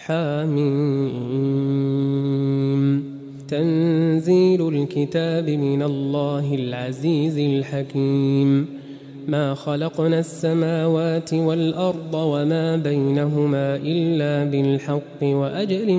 حميم. تنزيل الكتاب من الله العزيز الحكيم. ما خلقنا السماوات والأرض وما بينهما إلا بالحق وأجل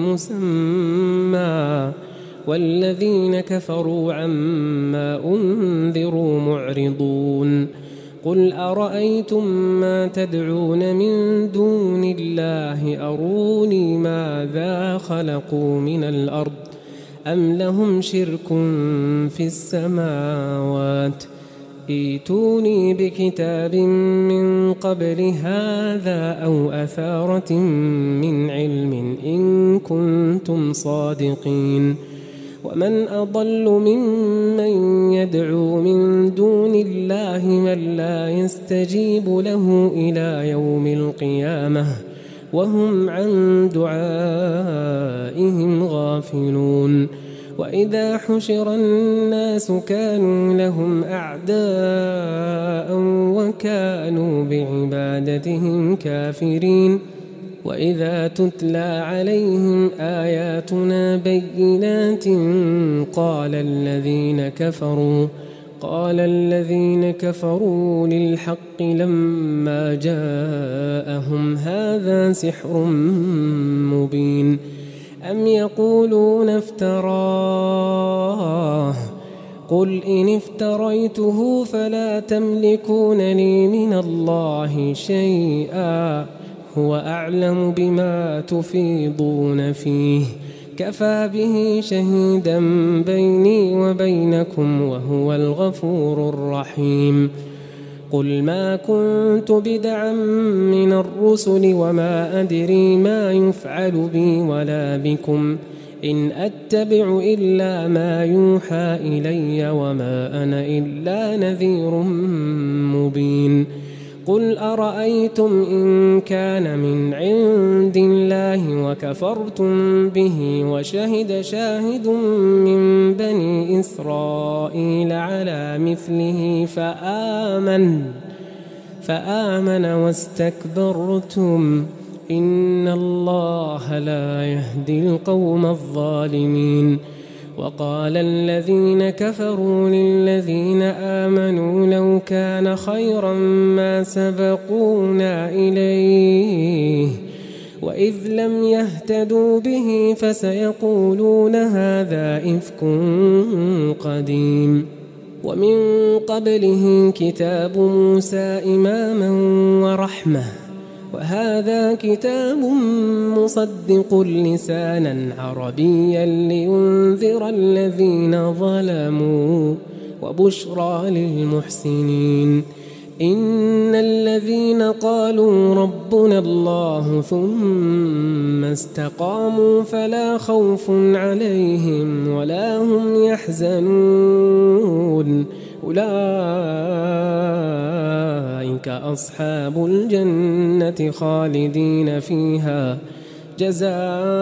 مسمى، والذين كفروا عما أنذروا معرضون. قل أرأيتم ما تدعون من دون الله أروني ماذا خلقوا من الأرض أم لهم شرك في السماوات، ائتوني بكتاب من قبل هذا أو أثارة من علم إن كنتم صادقين. ومن أضل ممن يدعو من دون الله من لا يستجيب له إلى يوم القيامة وهم عن دعائهم غافلون. وإذا حشر الناس كانوا لهم أعداء وكانوا بعبادتهم كافرين. وإذا تتلى عليهم آياتنا بينات قال الذين كفروا للحق لما جاءهم هذا سحر مبين. أم يقولون افتراه قل إن افتريته فلا تملكون لي من الله شيئا هو أعلم بما تفيضون فيه كفى به شهيدا بيني وبينكم وهو الغفور الرحيم. قل ما كنت بدعا من الرسل وما أدري ما يفعل بي ولا بكم إن أتبع إلا ما يوحى إلي وما أنا إلا نذير مبين. قل أرأيتم إن كان من عند الله وكفرتم به وشهد شاهد من بني إسرائيل على مثله فآمن واستكبرتم إن الله لا يهدي القوم الظالمين. وقال الذين كفروا للذين آمنوا لو كان خيرا ما سبقونا إليه وإذ لم يهتدوا به فسيقولون هذا إفك قديم. ومن قبله كتاب موسى إماما ورحمة وهذا كتاب مصدق لسانا عربيا لينذر الذين ظلموا وبشرى للمحسنين. إن الذين قالوا ربنا الله ثم استقاموا فلا خوف عليهم ولا هم يحزنون أولئك أصحاب الجنة خالدين فيها جزاء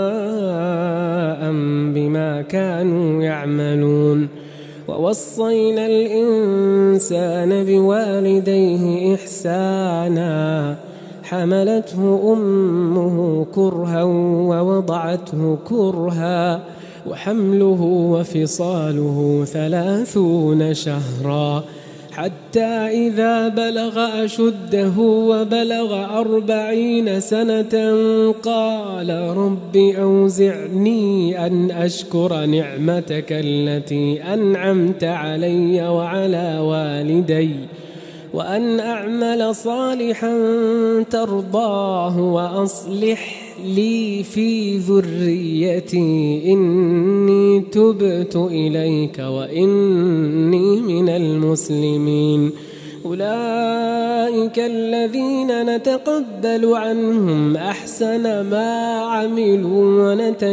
بما كانوا يعملون. ووصينا الإنسان بوالديه إحسانا حملته أمه كرها ووضعته كرها وحمله وفصاله 30 شهرا حتى إذا بلغ أشده وبلغ 40 سنة قال رب أوزعني أن أشكر نعمتك التي أنعمت علي وعلى والدي وأن أعمل صالحا ترضاه وأصلح لي في ذريتي إني تبت إليك وإني من المسلمين. أولئك الذين نتقبل عنهم أحسن ما عملوا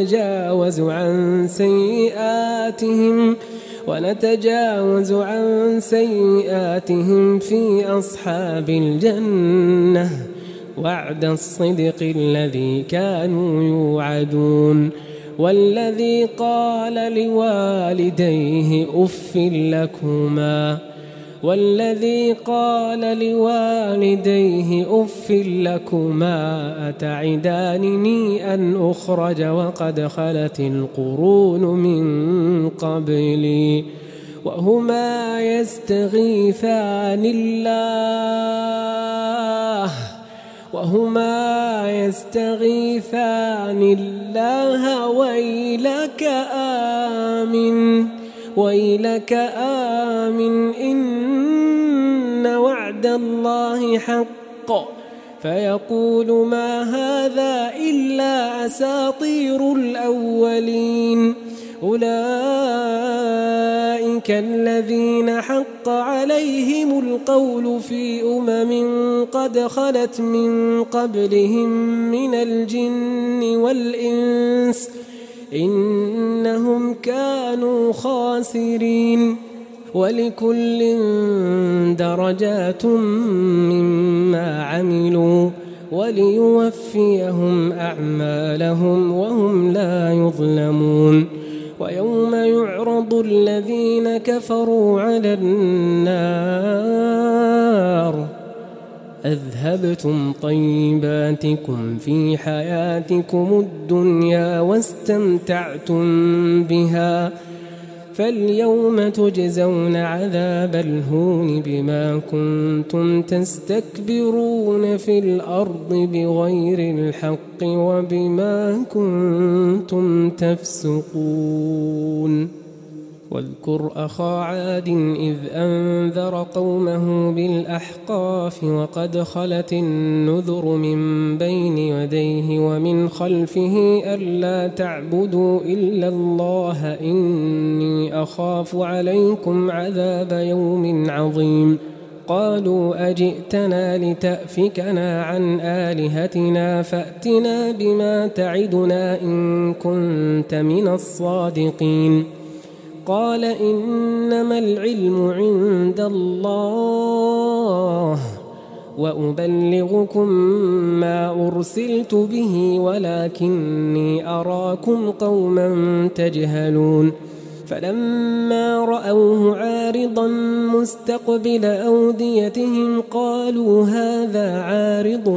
ونتجاوز عن سيئاتهم في أصحاب الجنة وعد الصدق الذي كانوا يوعدون. والذي قال لوالديه أف لكما والذي قال لوالديه أف لكما أتعدانني أن أخرج وقد خلت القرون من قبلي وهما يستغيثان الله ويلك آمن إن وعد الله حق فيقول ما هذا إلا أساطير الأولين أولئك الذين حق عليهم القول في قد خلت من قبلهم من الجن والإنس إنهم كانوا خاسرين ولكل درجات مما عملوا وليوفيهم أعمالهم وهم لا يظلمون ويوم يعرض الذين كفروا على النار أذهبتم طيباتكم في حياتكم الدنيا واستمتعتم بها فاليوم تجزون عذاب الهون بما كنتم تستكبرون في الأرض بغير الحق وبما كنتم تفسقون واذكر أخا عاد إذ أنذر قومه بالأحقاف وقد خلت النذر من بين يديه ومن خلفه ألا تعبدوا إلا الله إني أخاف عليكم عذاب يوم عظيم قالوا أجئتنا لتأفكنا عن آلهتنا فأتنا بما تعدنا إن كنت من الصادقين قال إنما العلم عند الله وأبلغكم ما أرسلت به ولكني أراكم قوما تجهلون فلما رأوه عارضا مستقبل أوديتهم قالوا هذا عارض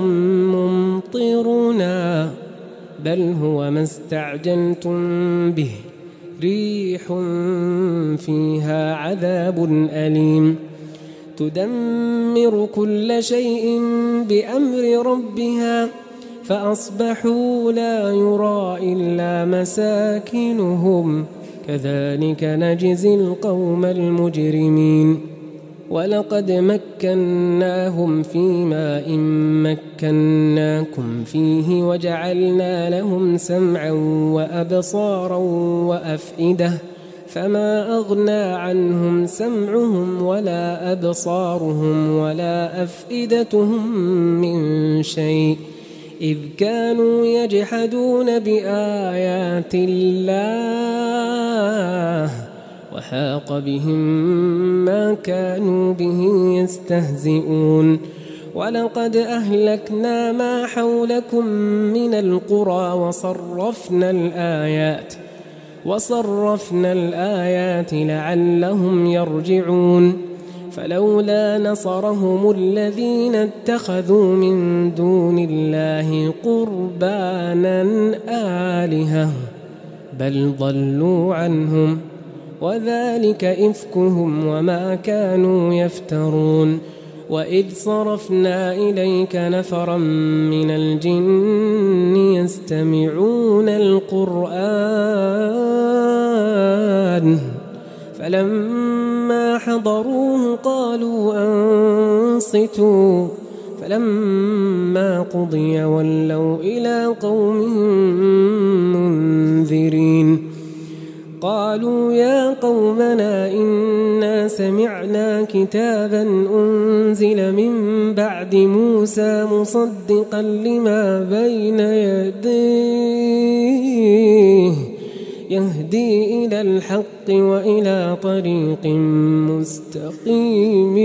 ممطرنا بل هو ما استعجلتم به ريح فيها عذاب أليم تدمر كل شيء بأمر ربها فأصبحوا لا يرى إلا مساكنهم كذلك نجزي القوم المجرمين ولقد مكناهم في ماء مكناكم فيه وجعلنا لهم سمعا وأبصارا وأفئدة فما أغنى عنهم سمعهم ولا أبصارهم ولا أفئدتهم من شيء إذ كانوا يجحدون بآيات الله وحاق بهم ما كانوا به يستهزئون ولقد أهلكنا ما حولكم من القرى وصرفنا الآيات لعلهم يرجعون فلولا نصرهم الذين اتخذوا من دون الله قربانا آلهة بل ضلوا عنهم وذلك إفكهم وما كانوا يفترون وإذ صرفنا إليك نفرا من الجن يستمعون القرآن فلما حضروه قالوا أنصتوا فلما قضي ولوا إلى قومهم منذرين قالوا يا قومنا إنا سمعنا كتابا أنزل من بعد موسى مصدقا لما بين يديه يهدي إلى الحق وإلى طريق مستقيم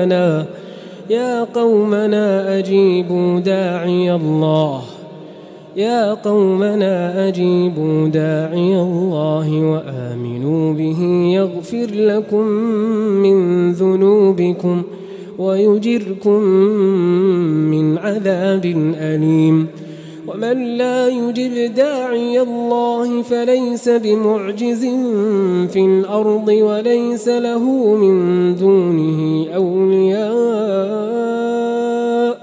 يا قومنا أجيبوا داعي الله يا قومنا أجيبوا داعي الله وآمنوا به يغفر لكم من ذنوبكم ويجركم من عذاب أليم ومن لا يجب داعي الله فليس بمعجز في الأرض وليس له من دونه أولياء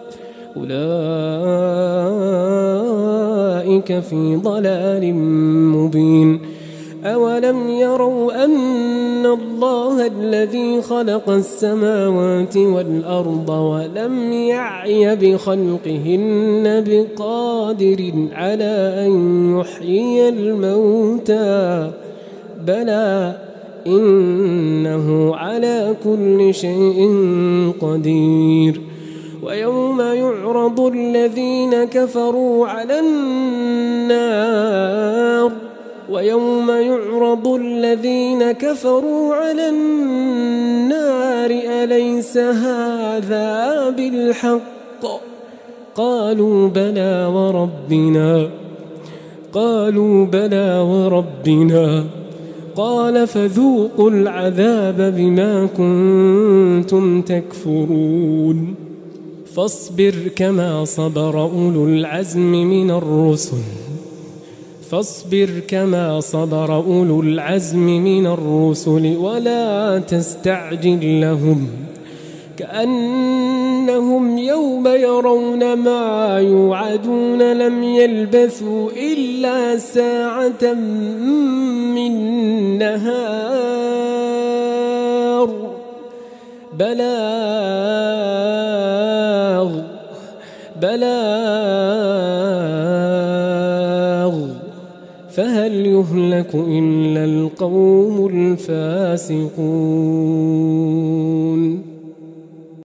أولئك في ضلال مبين أولم يروا أن الله الذي خلق السماوات والأرض ولم يعي بخلقهن بقادر على أن يحيي الموتى بلى إنه على كل شيء قدير ويوم يعرض الذين كفروا على النار أليس هذا بالحق قالوا بلى وربنا قال فذوقوا العذاب بما كنتم تكفرون فاصبر كما صبر أولو العزم من الرسل ولا تستعجل لهم كأنهم يوم يرون ما يوعدون لم يلبثوا إلا ساعة من نهار بلاغ فهل يهلك إلا القوم الفاسقون